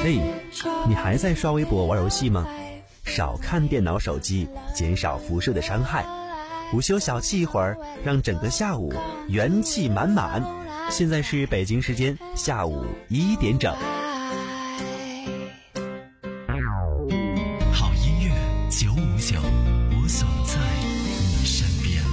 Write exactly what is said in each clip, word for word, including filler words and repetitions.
嘿，你还在刷微博玩游戏吗？少看电脑手机，减少辐射的伤害。午休小憩一会儿，让整个下午元气满满。现在是北京时间下午一点整。 好音乐九五九，我所在你身边。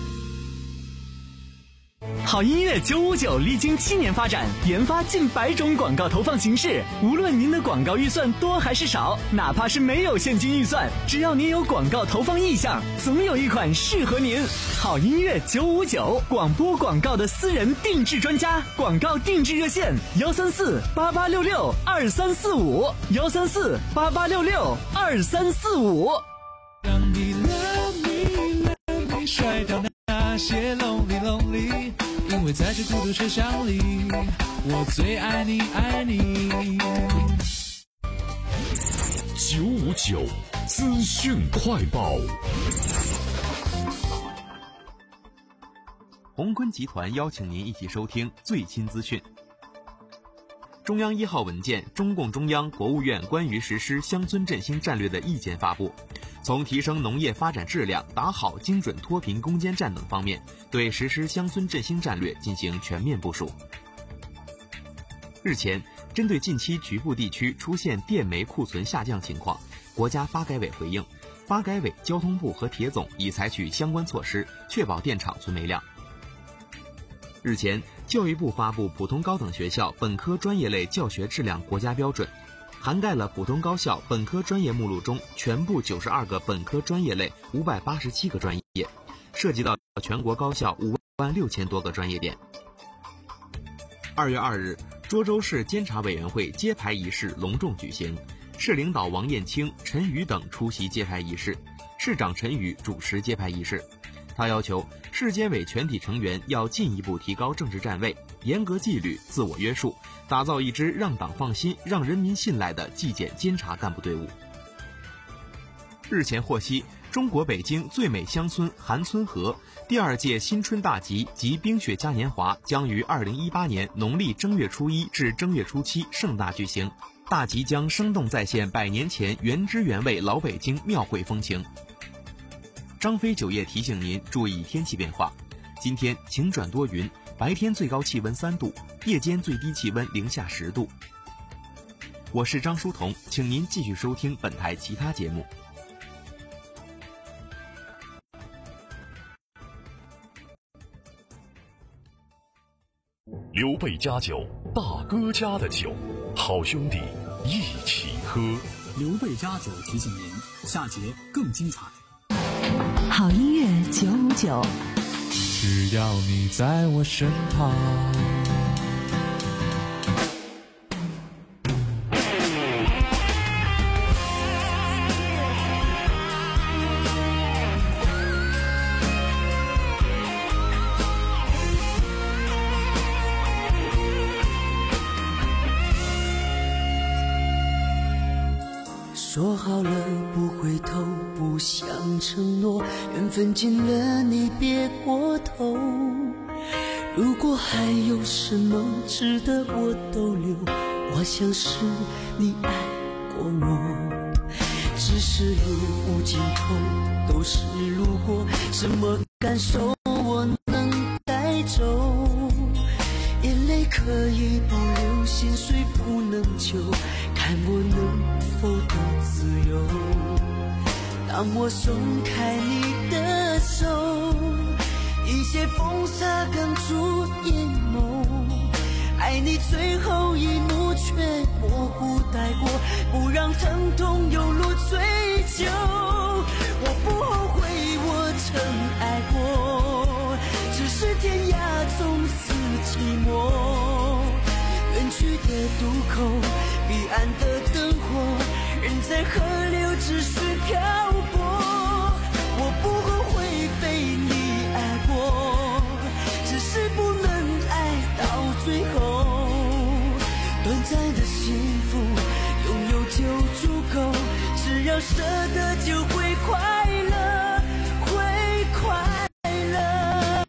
好音乐九五九历经七年发展，研发近百种广告投放形式。无论您的广告预算多还是少，哪怕是没有现金预算，只要您有广告投放意向，总有一款适合您。好音乐九五九，广播广告的私人定制专家，广告定制热线幺三四八八六六二三四五幺三四八八六六二三四五。 让你 love me love me 甩掉那些 lonely lonely， 因为在这孤独车厢里，我最爱你爱你。 九五九资讯快报。 鸿坤集团邀请您一起收听最新资讯。中央一号文件，中共中央、国务院关于实施乡村振兴战略的意见发布，从提升农业发展质量、打好精准脱贫攻坚战等方面，对实施乡村振兴战略进行全面部署。日前，针对近期局部地区出现电煤库存下降情况，国家发改委回应，发改委、交通部和铁总已采取相关措施，确保电厂存煤量。日前，教育部发布普通高等学校本科专业类教学质量国家标准，涵盖了普通高校本科专业目录中全部九十二个本科专业类五百八十七个专业，涉及到全国高校五万六千多个专业点。二月二日，涿州市监察委员会揭牌仪式隆重举行，市领导王艳清、陈宇等出席揭牌仪式，市长陈宇主持揭牌仪式。他要求市监委全体成员要进一步提高政治站位，严格纪律、自我约束，打造一支让党放心、让人民信赖的纪检监察干部队伍。日前获悉，中国北京最美乡村韩村河第二届新春大集及冰雪嘉年华将于二零一八年农历正月初一至正月初七盛大举行，大集将生动再现百年前原汁原味老北京庙会风情。张飞酒业提醒您注意天气变化，今天晴转多云，白天最高气温三度，夜间最低气温零下十度。我是张书彤，请您继续收听本台其他节目。 刘备家酒，大哥家的酒，好兄弟一起喝。 刘备家酒提醒您，下节更精彩。 好音乐九五九， 只要你在我身旁。 说好了不回头，不想承诺，缘分尽了你别过头。如果还有什么值得我逗留，我想是你爱过我。只是路无尽头，都是路过，什么感受我能带走？眼泪可以不流，心碎不能救，看我能否得自由。当我松开你的手，一切风沙哽住眼眸，爱你最后一幕却模糊带过，不让疼痛有路追究。我不后悔我曾爱过，只是天涯总是寂寞，远去的渡口，彼岸的灯火，人在河流只是漂泊。我不后悔被你爱过，只是不能爱到最后。短暂的幸福拥有就足够，只要舍得就会快乐，会快乐。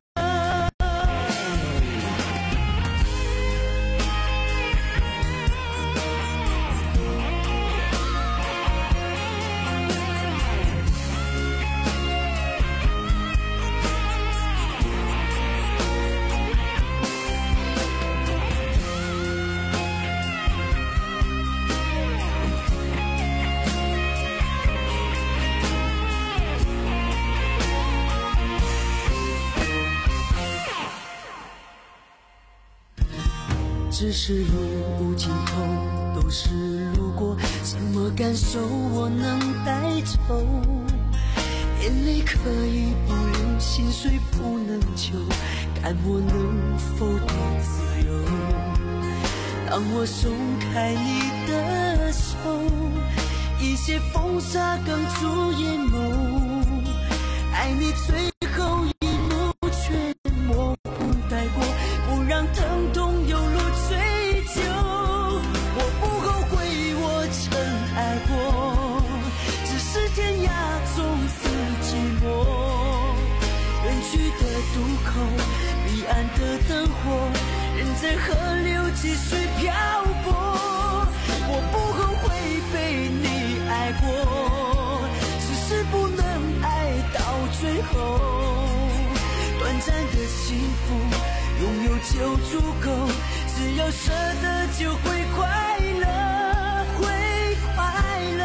只是路无尽头，都是路过，什么感受我能带走？眼泪可以不流，心碎不能救，看我能否得自由。当我松开你的手，一些风沙哽住眼眸，爱你最后一幕却模糊带过，不让疼痛有路追究。我不后悔我曾爱过，只是天涯总是寂寞。远去的渡口，彼岸的灯火，人在河流继续漂泊。我不后悔被你爱过，只是不能爱到最后。短暂的幸福拥有就足够，只要舍得就会快乐，会快乐。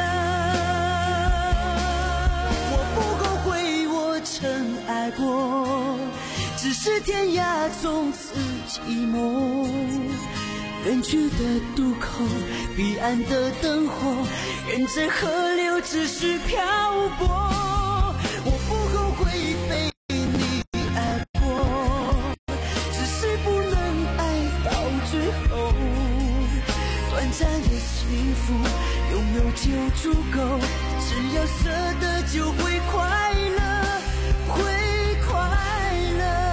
我不后悔我曾爱过，只是天涯总是寂寞。远去的渡口，彼岸的灯火，人在河流继续漂泊。我不后悔被你爱过，只是不能爱到最后。短暂的幸福拥有就足够，只要舍得就会快乐，会快乐。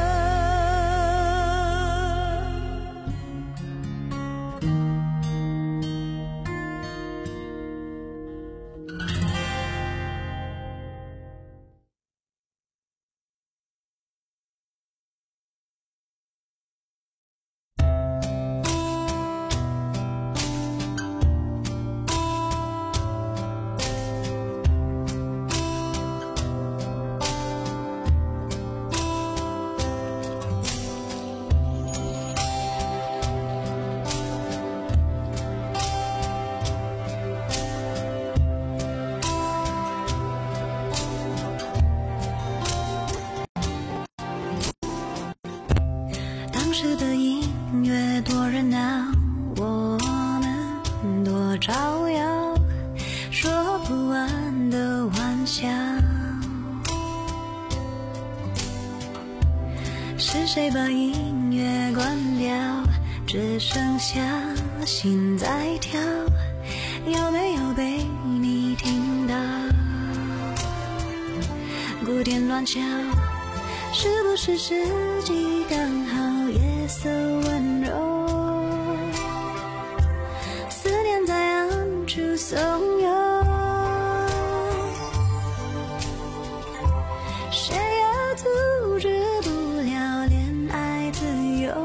当时的音乐多热闹，我们多招摇，说不完的玩笑。是谁把音乐关掉，只剩下心在跳，有没有被你听到？鼓点乱敲，是不是时机刚好，夜色温柔，思念在暗处怂恿，谁也阻止不了恋爱自由，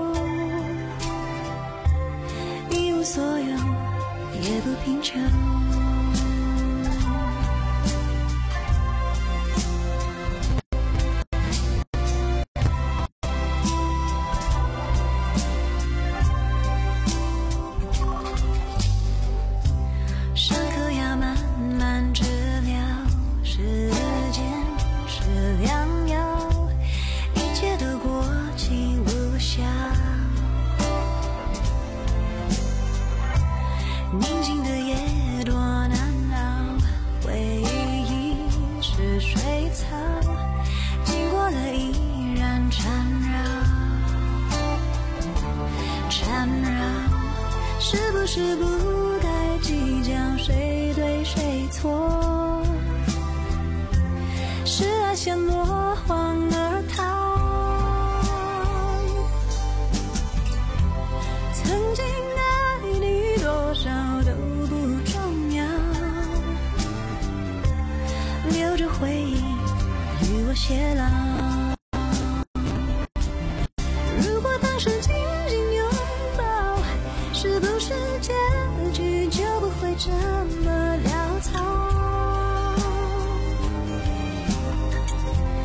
一无所有也不贫穷。宁静的夜多难熬，回忆是水草，经过了依然缠绕，缠绕，是不是不该计较谁对谁错？是爱先落荒而逃，曾经爱你多少都不重要，留着回忆与我偕老。如果当时紧紧拥抱，是不是结局就不会这么潦草？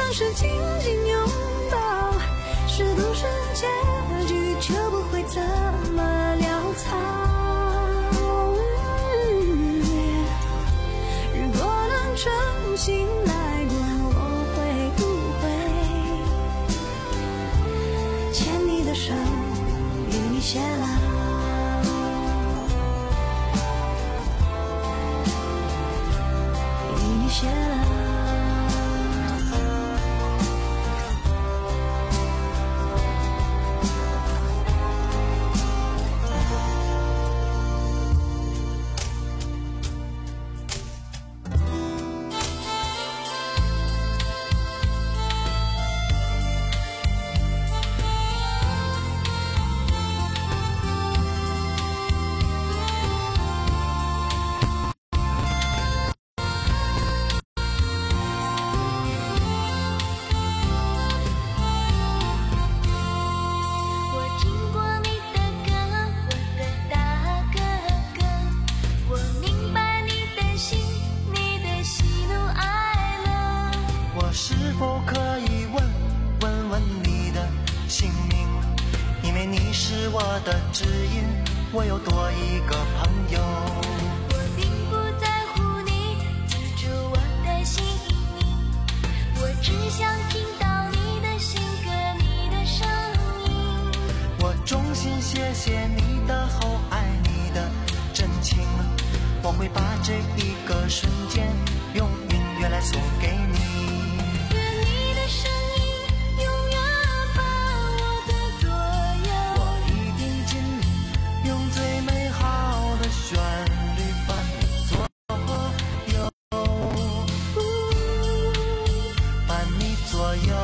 像是紧紧拥抱，是独生结局，就不会这么潦草。如果能重新来过，我会不会牵你的手，与你偕老？与你偕老。 我有多一个朋友， 我并不在乎你记住我的姓名，我只想听到你的性格，你的声音。 我衷心谢谢你的厚爱，你的真情，我会把这一个瞬间用音乐来送给你。 愿你的声音永远伴我的左右， 我一定尽力用最美好的旋律伴你左右，伴你左右。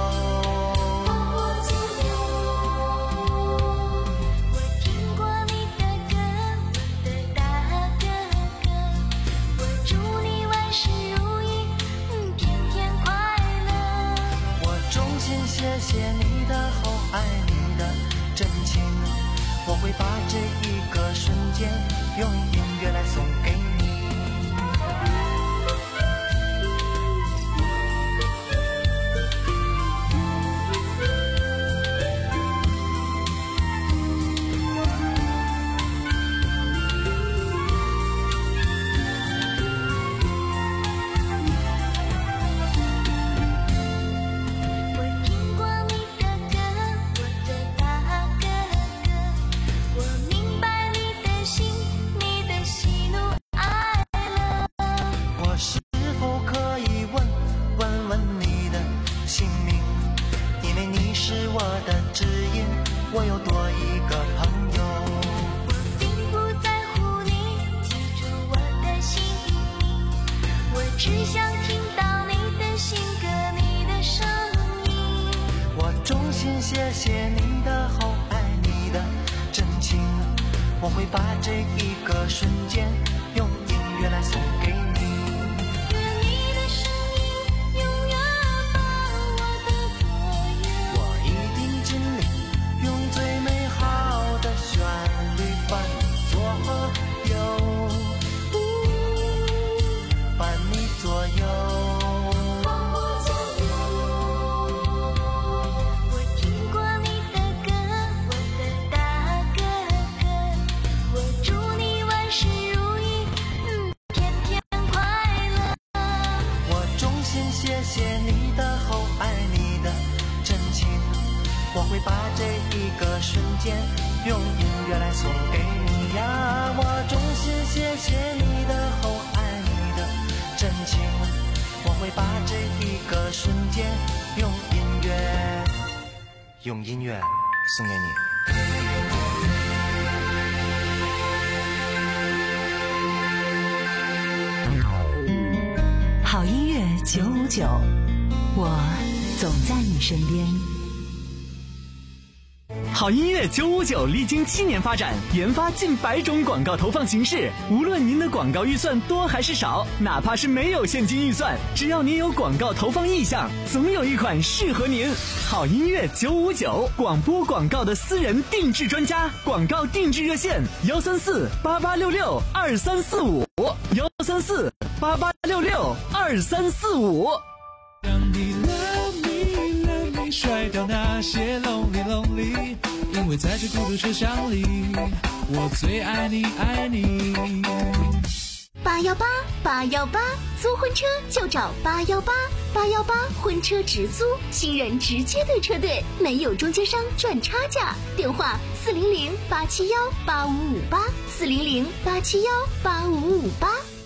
谢谢你的厚爱，你的真情，我会把这一个瞬间用音乐来送给你。我有多一个朋友， 我并不在乎你记住我的姓名，我只想听到你的性格，你的声音。 我衷心谢谢你的厚爱，你的真情，我会把这一个瞬间用音乐来送给你。 愿你的声音永远伴我的左右， 我一定尽力用最美好的旋律伴你左右，伴你左右， 伴我左右。我听过你的歌，我的大哥哥，我祝你万事如意，嗯，天天快乐。 我衷心谢谢你的厚爱，你的真情，我会把这一个瞬间用音乐来送给你呀！我衷心谢谢你的厚爱，你的真情，我会把这一个瞬间用音乐，用音乐送给你。 好音乐九五九，我总在你身边。 好音乐九五九历经七年发展，研发近百种广告投放形式。无论您的广告预算多还是少，哪怕是没有现金预算，只要您有广告投放意向，总有一款适合您。好音乐九五九，广播广告的私人定制专家，广告定制热线：幺三四八八六六二三四五，幺三四八八六六二三四五。 让你 love me 掉那些 lonely lonely， 因为在这孤独车厢里，我最爱你爱你。 八幺八八幺八，租婚车就找八幺八八幺八婚车直租，新人直接对车队，没有中间商赚差价。电话四零零八七幺八五五八，四零零八七幺八五五八。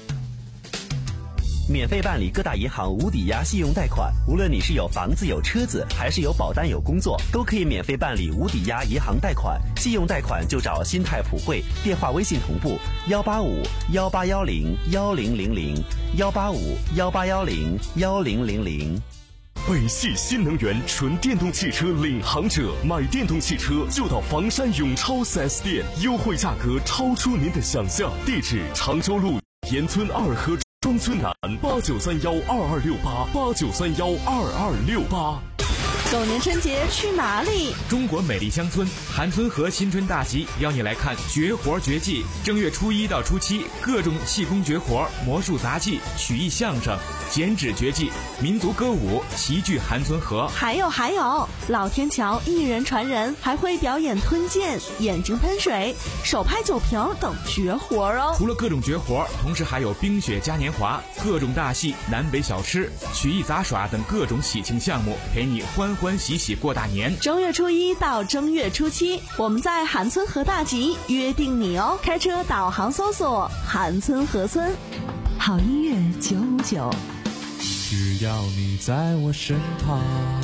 免费办理各大银行无抵押信用贷款，无论你是有房子有车子，还是有保单有工作，都可以免费办理无抵押银行贷款。信用贷款就找新泰普惠，电话微信同步幺八五幺八幺零幺零零零幺八五幺八幺零幺零零零。 北汽新能源纯电动汽车领航者，买电动汽车就到房山永超 四 S 店，优惠价格超出您的想象。地址：常州路沿村二河庄村南，八九三幺二二六八八九三幺二二六八。 狗年春节去哪里？ 中国美丽乡村韩村河新春大集邀你来看绝活绝技。正月初一到初七，各种气功绝活、魔术杂技、曲艺相声、剪纸绝技、民族歌舞齐聚韩村河。 还有还有，老天桥一人传人，还会表演吞剑、眼睛喷水、手拍酒瓶等绝活哦。 除了各种绝活，同时还有冰雪嘉年华、各种大戏、南北小吃、曲艺杂耍等各种喜庆项目，陪你欢欢喜喜过大年。 正月初一到正月初七，我们在韩村河大集约定你哦。开车导航搜索韩村河村。 好音乐九五九， 只要你在我身旁。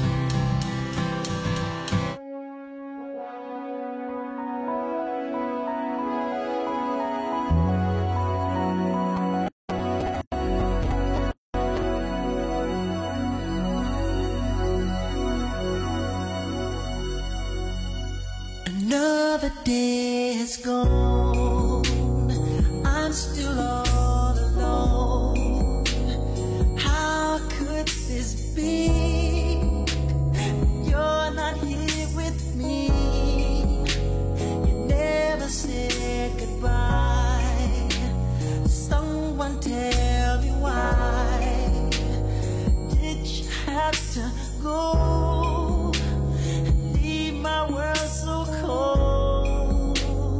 Another day has gone, I'm still all alone. How could this be? You're not here with me. You never said goodbye. Someone tell me why did you have to go and leave my world so cold?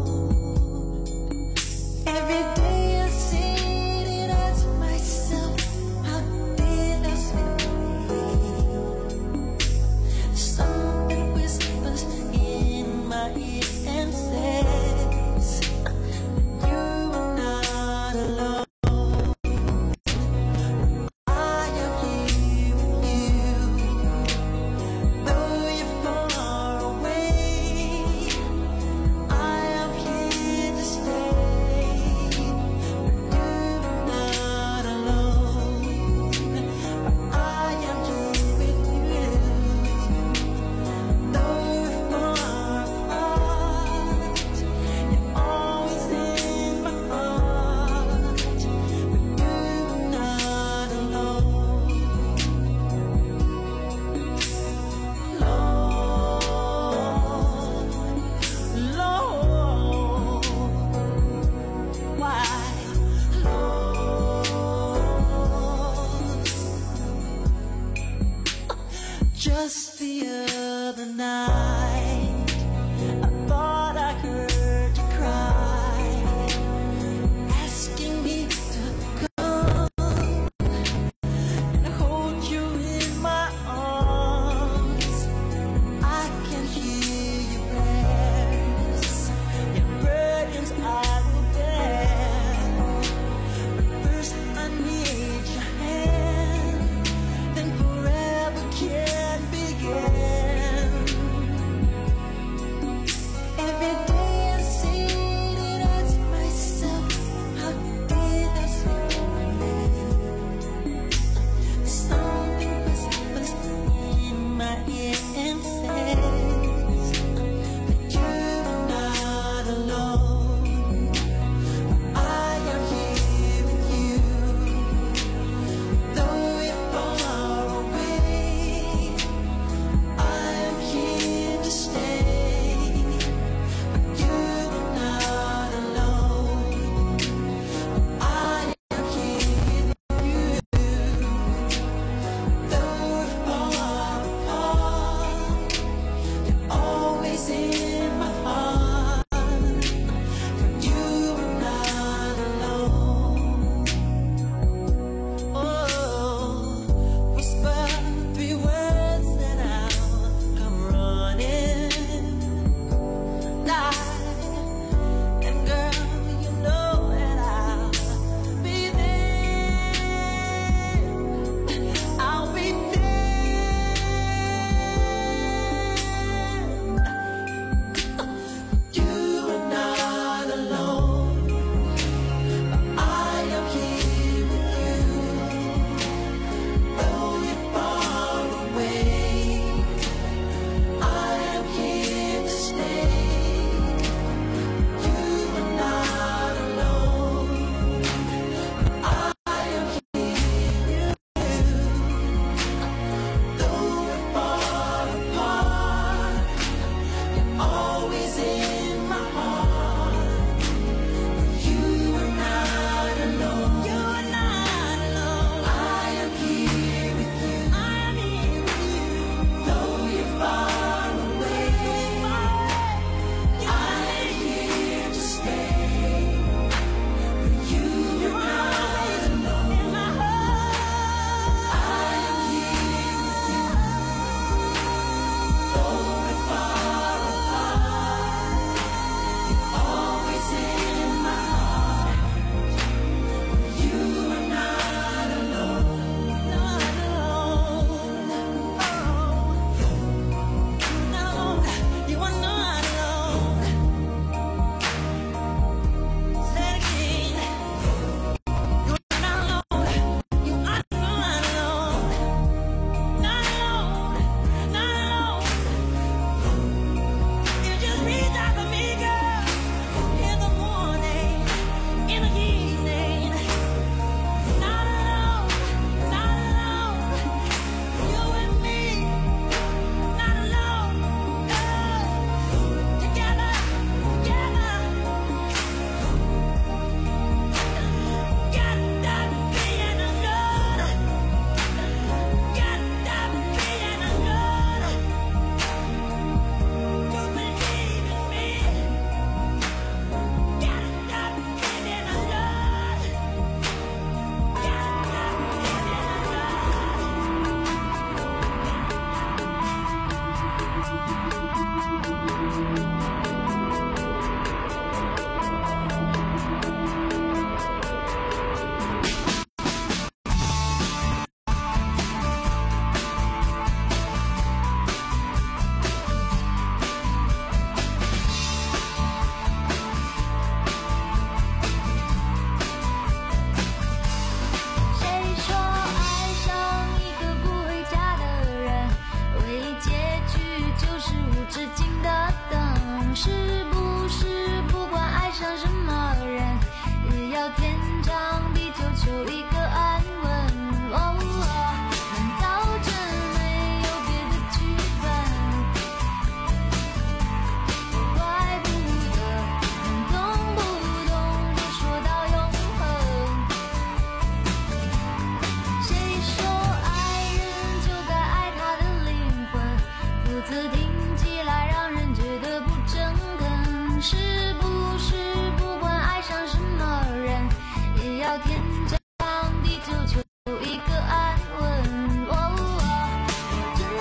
Every day I sit and ask myself, how did I feel? Something whispers in my ear and says, you are not alone. I am here with you, though you're far away. I am here to stay. You're not alone. I am here with you, though you're far apart. You're always in my heart. You're not alone. Lord, Lord, why, Lord? Just the other night, I thought I heard you cry, asking me to come and hold you in my arms. I can hear your prayers, your burdens I will bear. But first I need your hand, then forever can begin.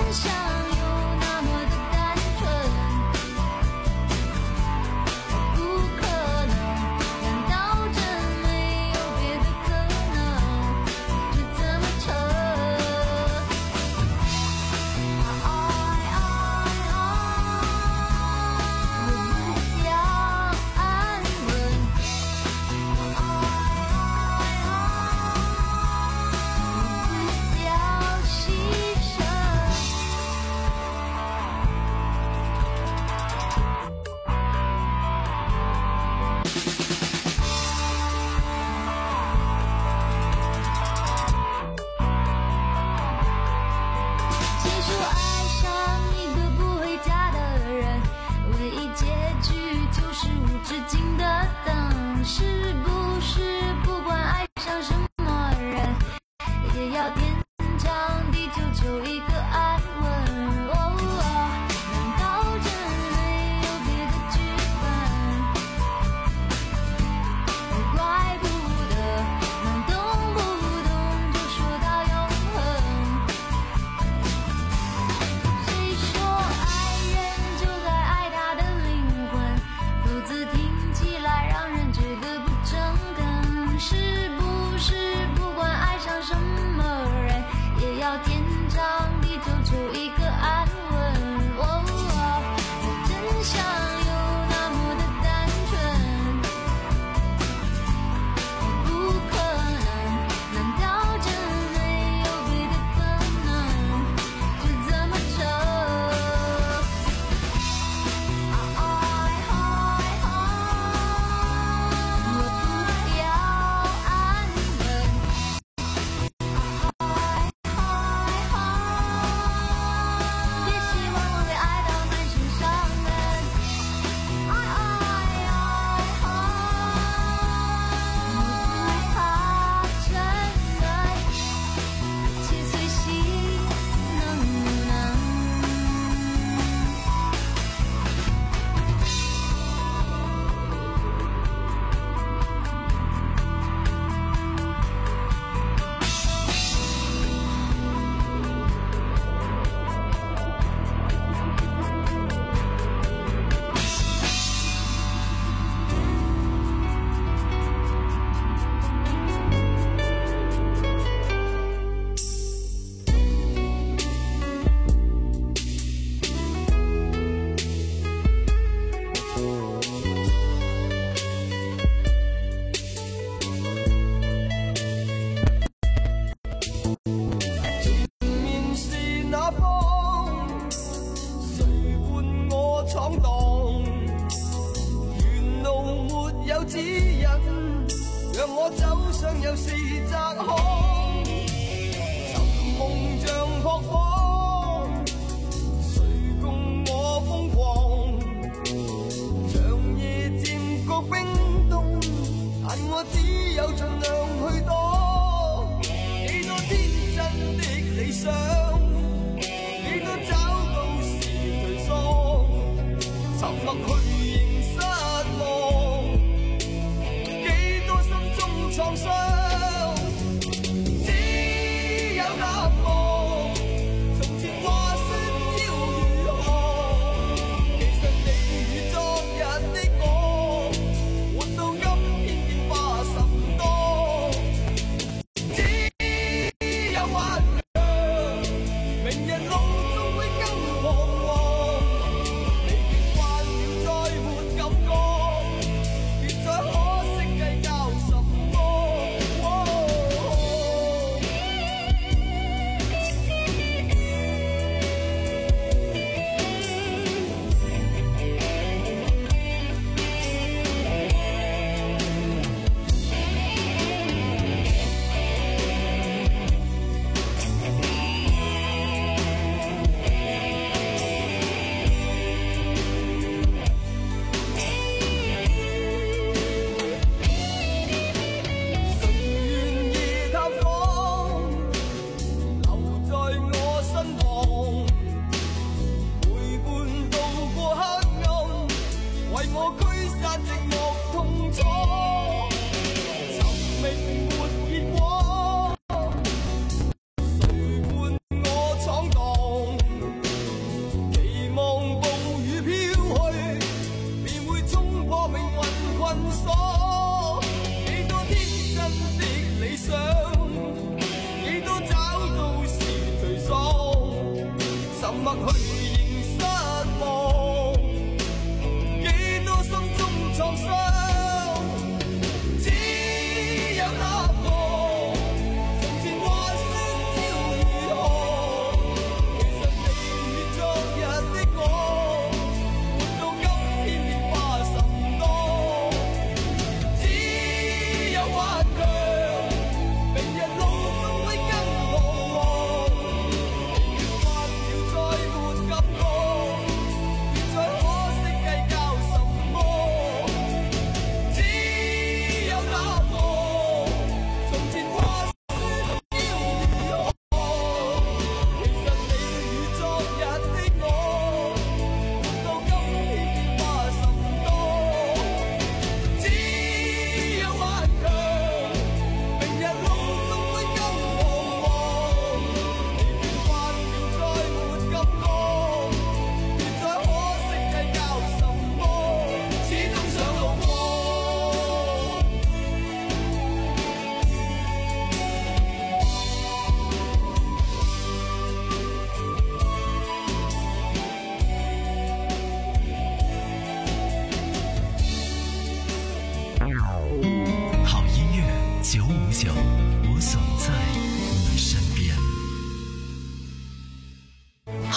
只有那夢，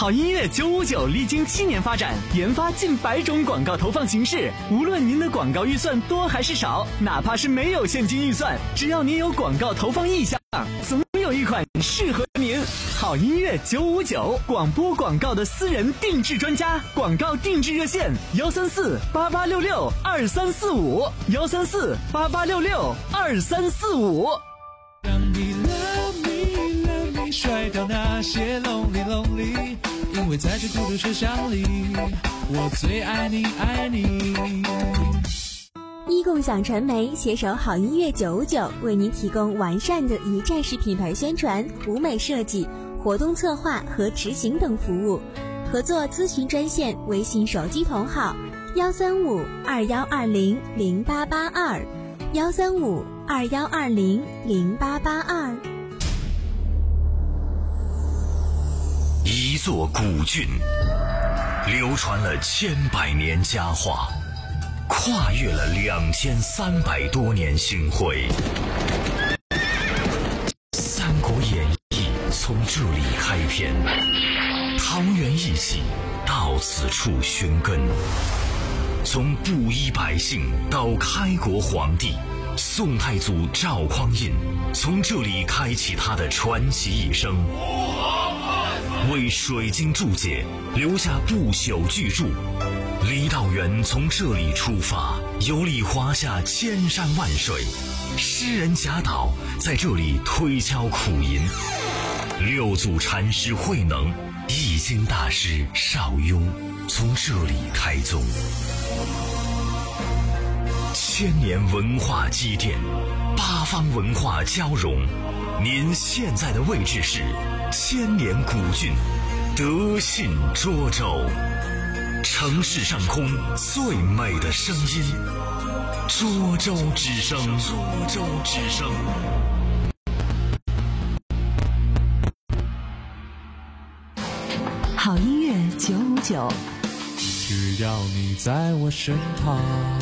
好音乐九五九历经七年发展，研发近百种广告投放形式。无论您的广告预算多还是少，哪怕是没有现金预算，只要您有广告投放意向，总有一款适合您。好音乐九五九，广播广告的私人定制专家，广告定制热线幺三四八八六六二三四五幺三四八八六六二三四五。 让你 love me love me 甩掉那些 lonely lonely， 因为在这孤独车厢里，我最爱你爱你。 一共享传媒携手好音乐九五九，为您提供完善的一站式品牌宣传、舞美设计、活动策划和执行等服务。合作咨询专线：微信手机同号幺三五二幺二零零八八二幺三五二幺二零零八八二。 一座古郡，流传了千百年佳话，跨越了两千三百多年星辉。《三国演义》从这里开篇，桃园一喜到此处寻根。从布衣百姓到开国皇帝，宋太祖赵匡胤从这里开启他的传奇一生，为水晶注解留下不朽巨著。李道元从这里出发，游历华夏千山万水，诗人贾岛在这里推敲苦吟，六祖禅师慧能、易经大师邵雍从这里开宗。千年文化积淀，八方文化交融。您现在的位置是千年古郡德信涿州，城市上空最美的声音，涿州之声，涿州之声。 好音乐九五九， 只要你在我身旁。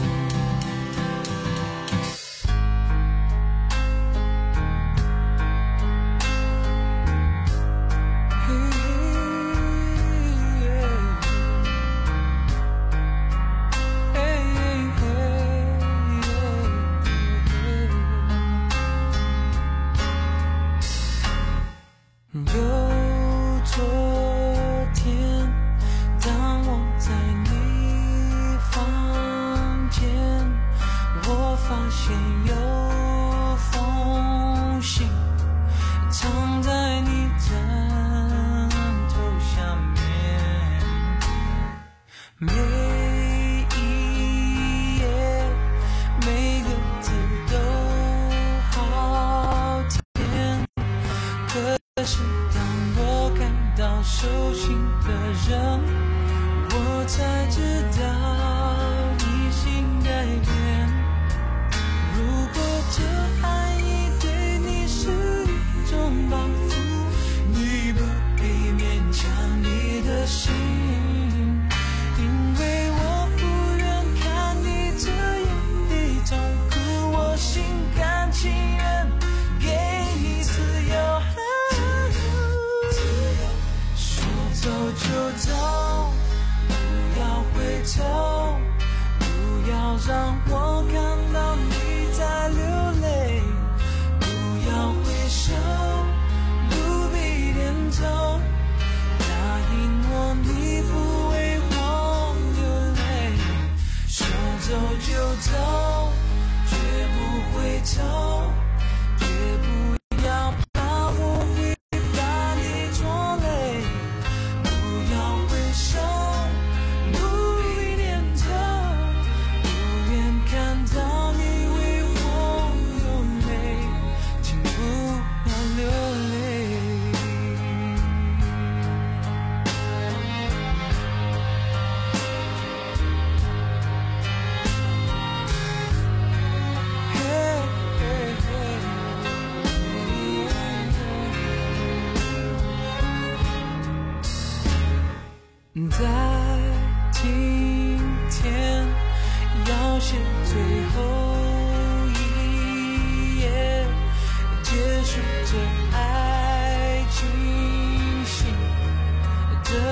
在今天要写最后一页，结束这爱情戏，这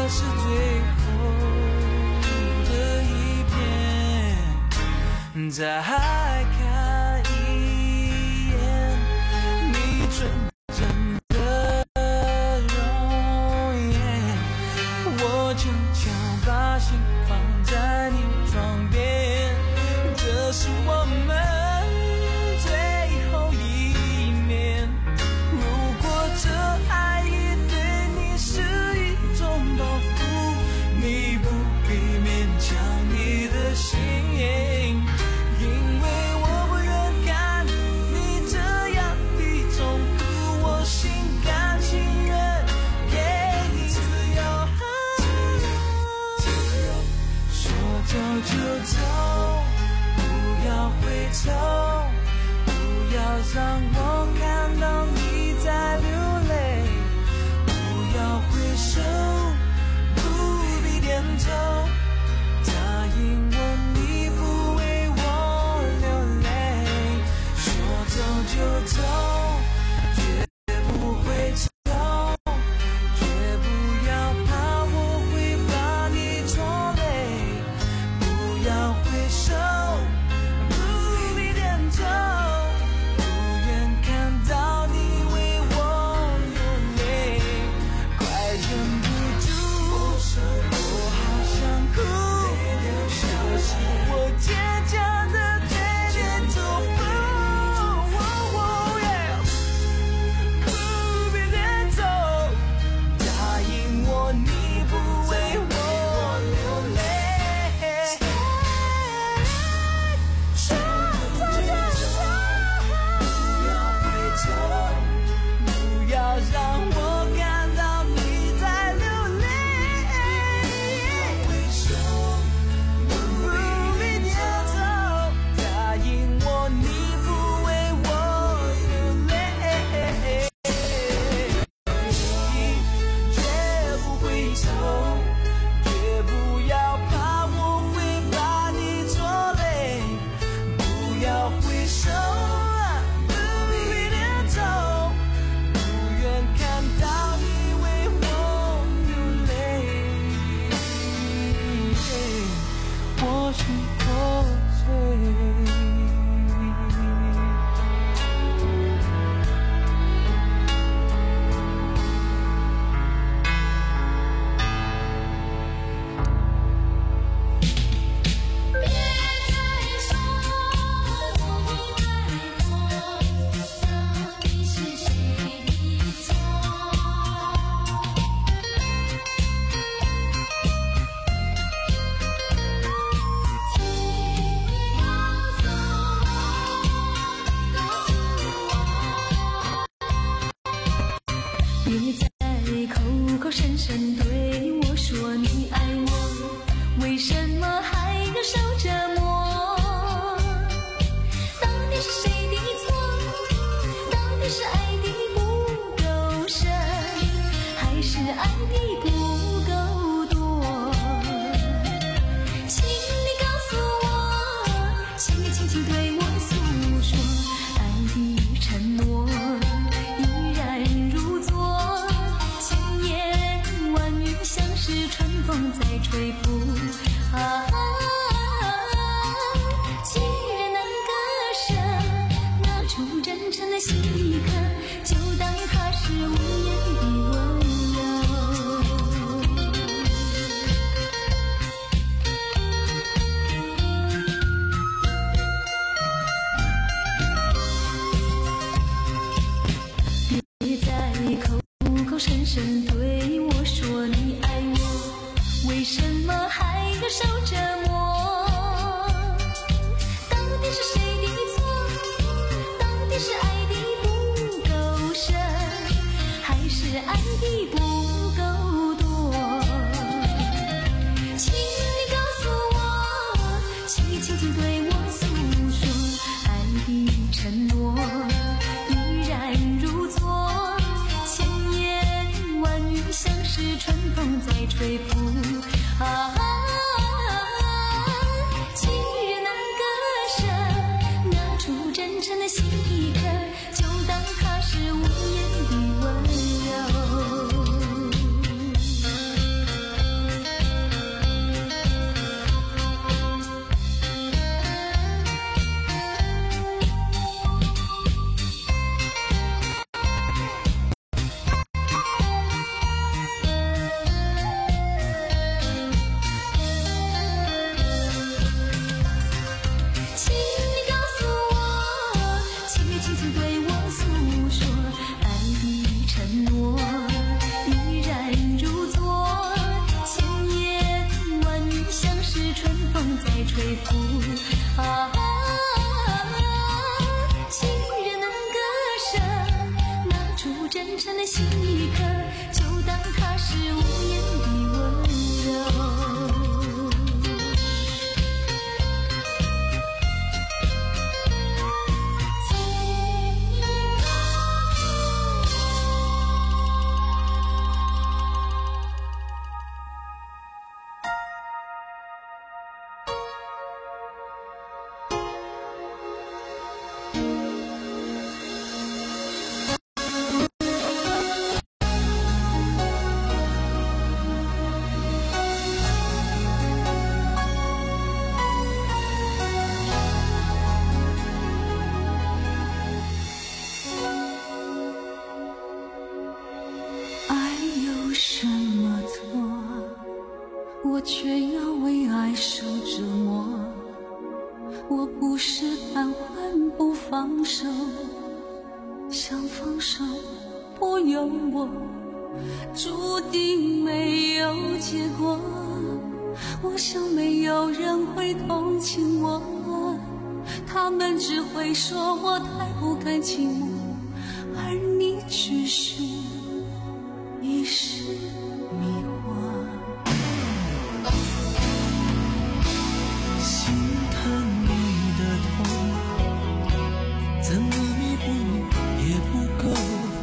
是最后的一遍，再看一眼你纯真的容颜，我悄悄把心放在你床边，这是我们最后一面。如果这爱已对你是一种包袱，你不必勉强你的心，因为我不愿看你这样的痛苦，我心甘情愿给你自由。说走就走，不要回头，不要让我看到你在流泪，不要回首，不必点头，答应我你不为我流泪。说走就走，绝不回头，绝不要怕我会把你拖累，不要回首，不必点头，不愿看到你为我流泪，快忍不住，我好想哭，可是我坚强的对你祝福，不必点头，答应我你不为我流泪。说走就走，不要回头，不要让我看到你在流泪，回首，不必点头，答应我你不为我流泪，绝不回头，绝不要怕我会把你拖累，不要回首，不必点头，不愿看到你为我流泪，我心破碎。别再口口声声对我说你爱我，为什么还要受折磨？到底是谁的错？到底是爱的不够深，还是爱的不够多？请你告诉我，请你轻轻对我诉说，爱的承诺依然如昨，千言万语像是春风在吹拂啊，情人难割舍，拿出真诚的心一刻，就当它是无言的温柔。别再口口声声对我说你爱我，为什么还要受折磨？到底是谁的错？到底是爱的不够深，还是爱的不够多？请你告诉我，请你轻轻对我诉说，爱的承诺依然如昨，千言万语像是春风在吹拂啊，情人难割舍，拿出真诚的心一刻，就当它是无言的温柔。 负啊。情人能割舍，拿出真诚的心一刻，就当它是无言的温柔。 我却要为爱受折磨，我不是贪欢不放手，想放手不由我，注定没有结果。我想没有人会同情我，他们只会说我太不甘寂寞，而你只是一时迷惑。 心疼你的痛，怎么弥补也不够，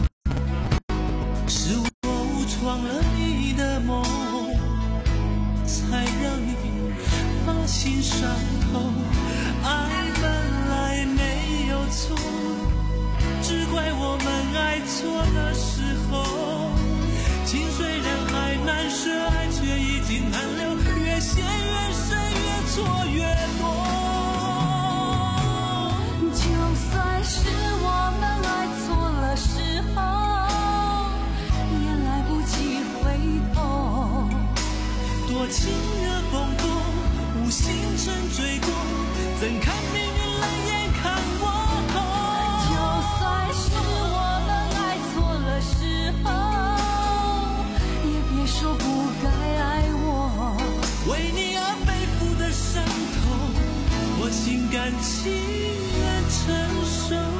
是我误闯了你的梦，才让你把心伤透。爱本来没有错，只怪我们爱错了时候。情虽然还难舍，爱却已经难留，越陷越深，越错越多。 就算是我们爱错了时候，也来不及回头。 多情热风波，无心沉醉过，怎看命运冷眼看我。 就算是我们爱错了时候，也别说不该爱我。 为你而背负的伤痛，我心甘情愿承受。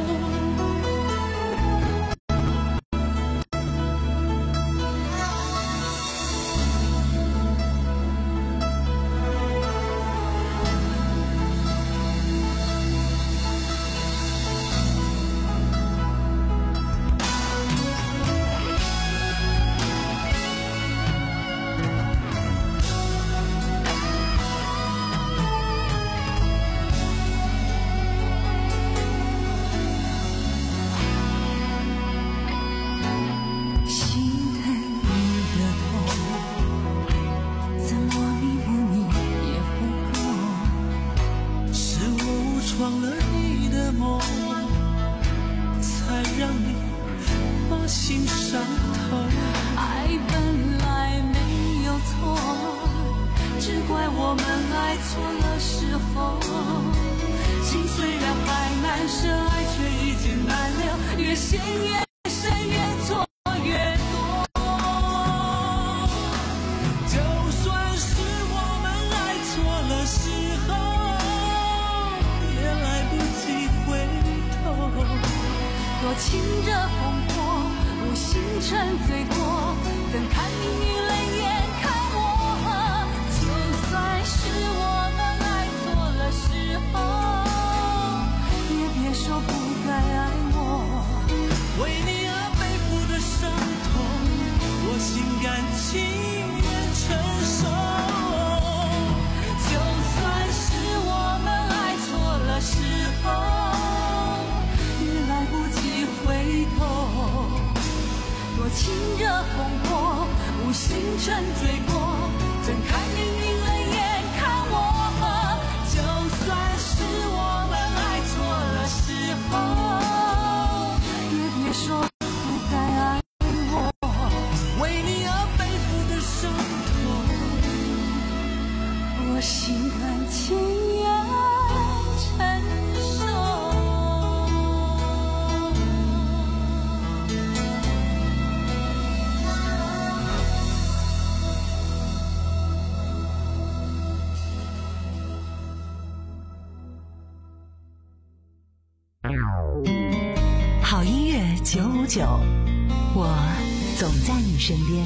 情热风波，无心沉醉过，怎看命运冷眼看我。就算是我们爱错了时候，也别说不该爱我。 为你而背负的伤痛，我心甘情愿承受。 就算是我们爱错了时候，也来不及回头。多情热风波，无心沉醉过，怎看命运冷眼看我。就算是我们爱错了时候，也别说不该爱我。 为你而背负的伤痛， 我心甘情愿承受。 九，我总在你身边。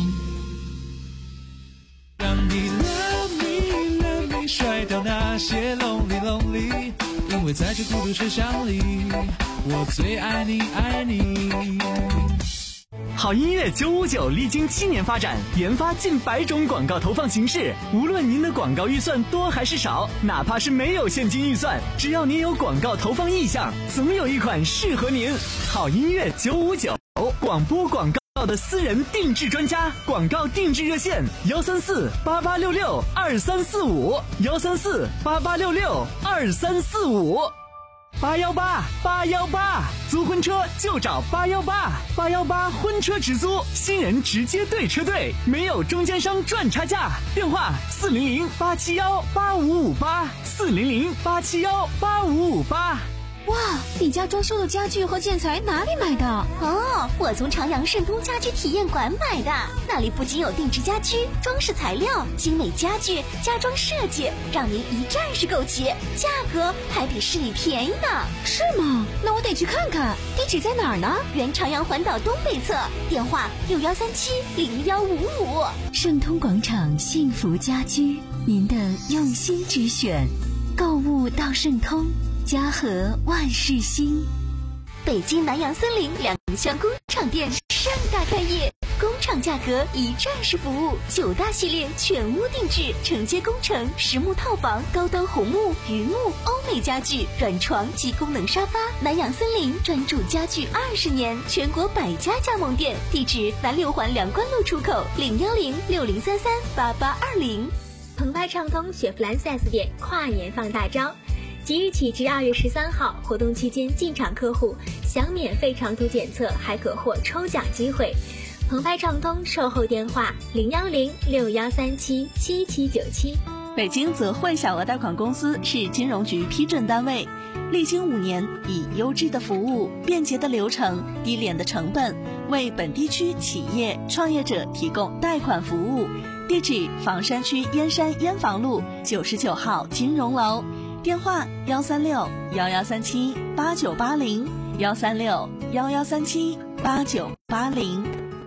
让你 love me love me 甩掉那些 lonely lonely， 因为在这孤独车厢里，我最爱你爱你。 好音乐九五九历经七年发展，研发近百种广告投放形式。无论您的广告预算多还是少，哪怕是没有现金预算，只要您有广告投放意向，总有一款适合您。好音乐九五九，广播广告的私人定制专家，广告定制热线幺三四八八六六二三四五幺三四八八六六二三四五。八幺八八幺八，租婚车就找八幺八八幺八婚车直租，新人直接对车队，没有中间商赚差价。电话四零零八七幺八五五八四零零八七幺八五五八。 哇，你家装修的家具和建材哪里买的？哦，我从长阳盛通家居体验馆买的。那里不仅有定制家居、装饰材料、精美家具、家装设计，让您一站式购齐，价格还比市里便宜呢。是吗？那我得去看看。地址在哪儿呢？原长阳环岛东北侧，电话六幺三七零幺五五。 盛通广场幸福家居，您的用心之选，购物到盛通。家和万事兴。 北京南阳森林两厢工厂店盛大开业，工厂价格一站式服务，九大系列全屋定制，承接工程、实木套房、高端红木、榆木、欧美家具、软床及功能沙发。南阳森林专注家具二十年，全国百家加盟店，地址南六环梁关路出口，零幺零六零三三八八二零。 澎湃畅通雪佛兰 四 S 店跨年放大招。即日起至二月十三号，活动期间进场客户享免费长途检测，还可获抽奖机会。澎湃畅通售后电话零幺零六幺三七七七九七。 北京泽汇小额贷款公司是金融局批准单位，历经五年，以优质的服务、便捷的流程、低廉的成本，为本地区企业创业者提供贷款服务。地址：房山区燕山燕房路九十九号金融楼。电话幺三六幺幺三七八九八零幺三六幺幺三七八九八零。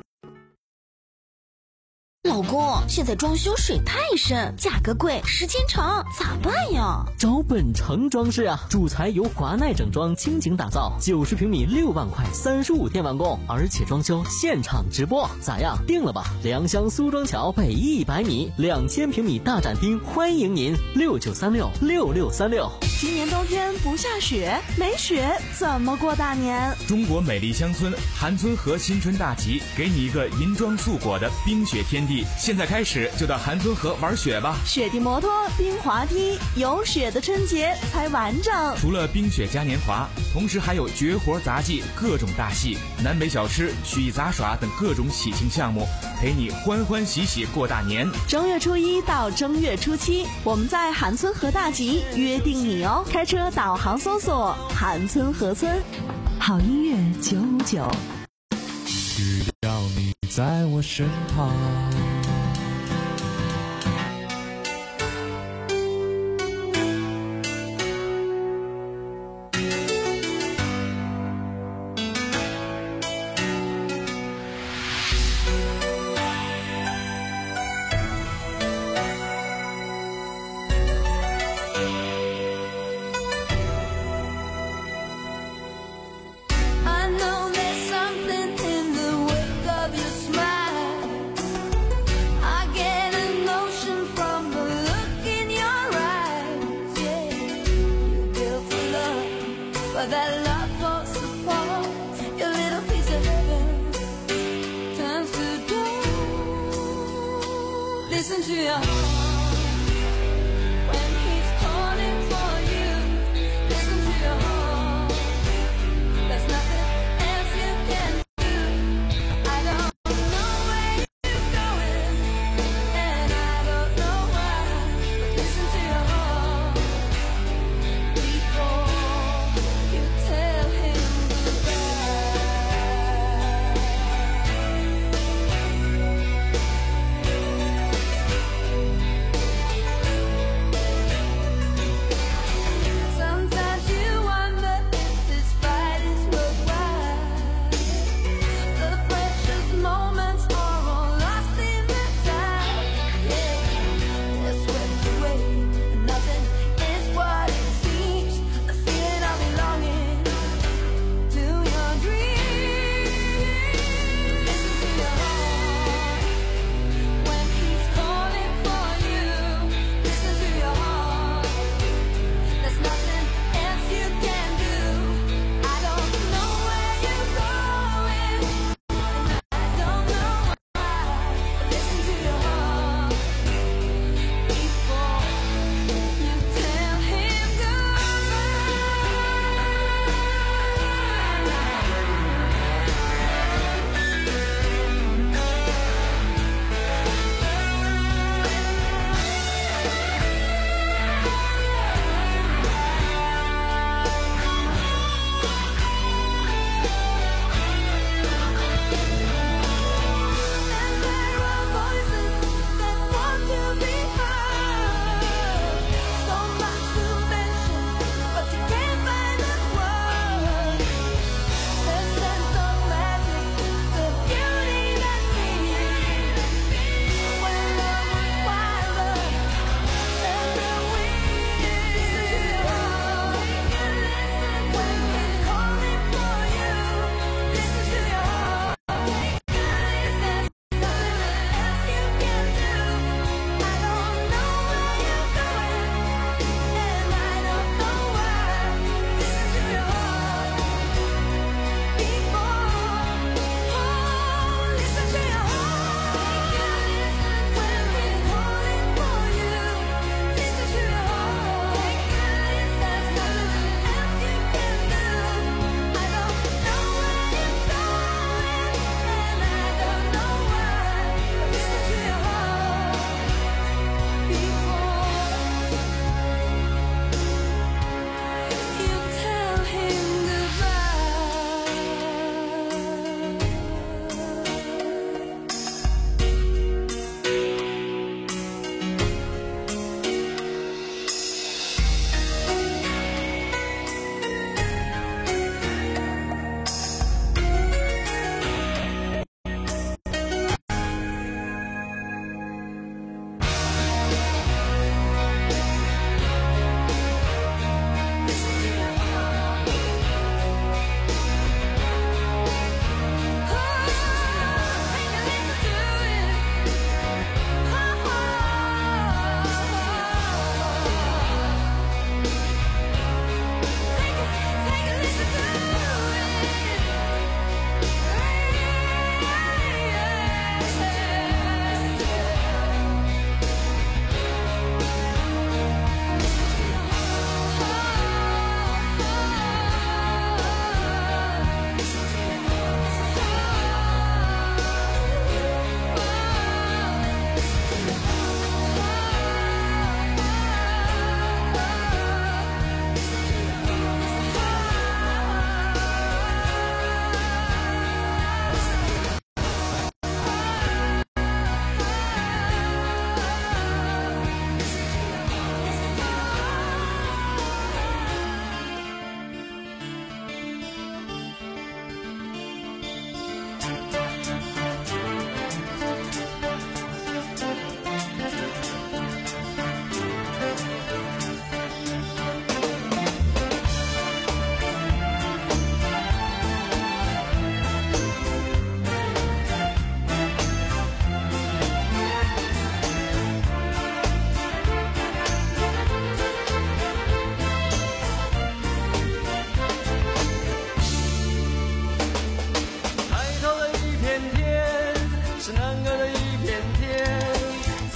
老公，现在装修水太深，价格贵，时间长，咋办呀？ 找本城装饰啊，主材由华奈整装倾情打造，九十平米六万块，三十五天完工，而且装修现场直播，咋样？定了吧？良乡苏庄桥北一百米，两千平米大展厅，欢迎您，六九三六六六三六。 今年冬天不下雪，没雪怎么过大年？ 中国美丽乡村韩村河新春大集，给你一个银装素裹的冰雪天地。现在开始就到韩村河玩雪吧， 雪地摩托、冰滑梯，有雪的春节才完整。 除了冰雪嘉年华，同时还有绝活杂技、各种大戏、南北小吃、曲艺杂耍等各种喜庆项目，陪你欢欢喜喜过大年。 正月初一到正月初七，我们在韩村河大集约定你哦。开车导航搜索韩村河村。 好音乐九五九， 只要你在我身旁。 Listen to your heart when he's calling for you. Listen to your heart. There's nothing else you can do. I don't know where you're going, and I don't know why. But listen to your heart before you tell him goodbye.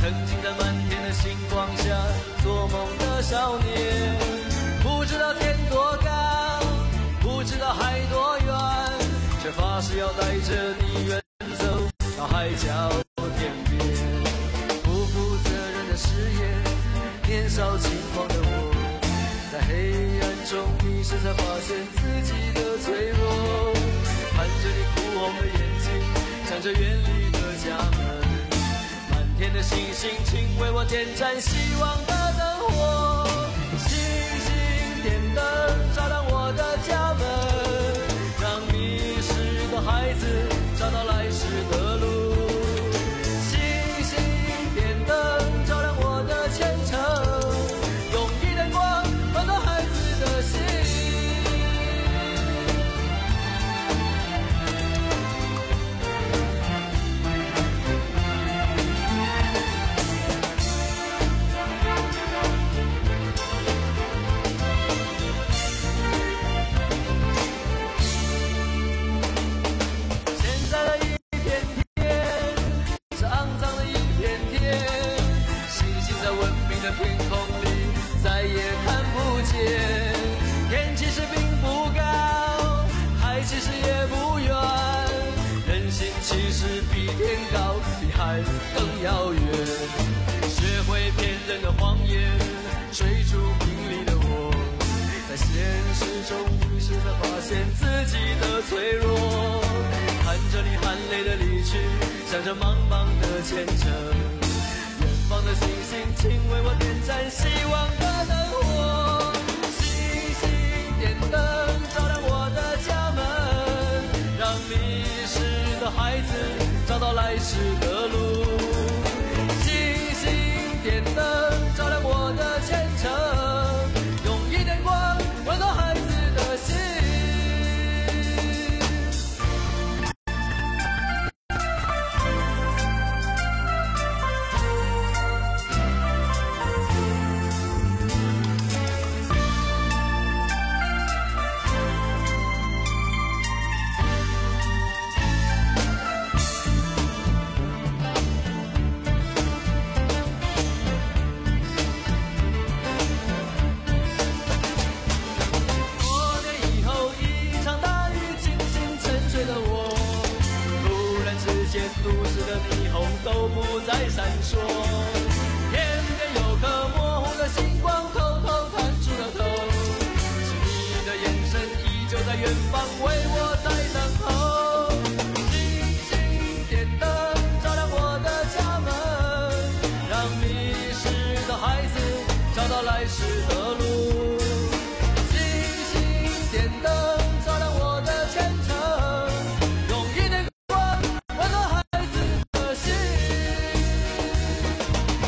曾经在满天的星光下做梦的少年，不知道天多高，不知道海多远，却发誓要带着你远走到海角天边。不负责任的誓言，年少轻狂的我，在黑暗中迷失，才发现自己的脆弱。看着你哭红的眼睛，想着远离的家门，满天的星星，请为我点燃希望的灯火。星星点灯，照亮我的家门，让迷失的孩子找到来时的路。星星点灯，照亮我的前程，用一点光暖暖孩子的心。更遥远，学会骗人的谎言，追逐名利的我，在现实中迷失，才发现自己的脆弱。看着你含泪的离去，想着茫茫的前程，远方的星星，请为我点燃希望的灯火。星星点灯，照亮我的家门，让迷失的孩子找到来时的路。星星点灯，照亮我的前程，用一点光温暖孩子的心。都市的霓虹都不再闪烁，天边有颗模糊的星光偷偷探出了头，是你的眼神依旧在远方为我在等候。星星点灯，照亮我的家门，让迷失的孩子找到来时的路。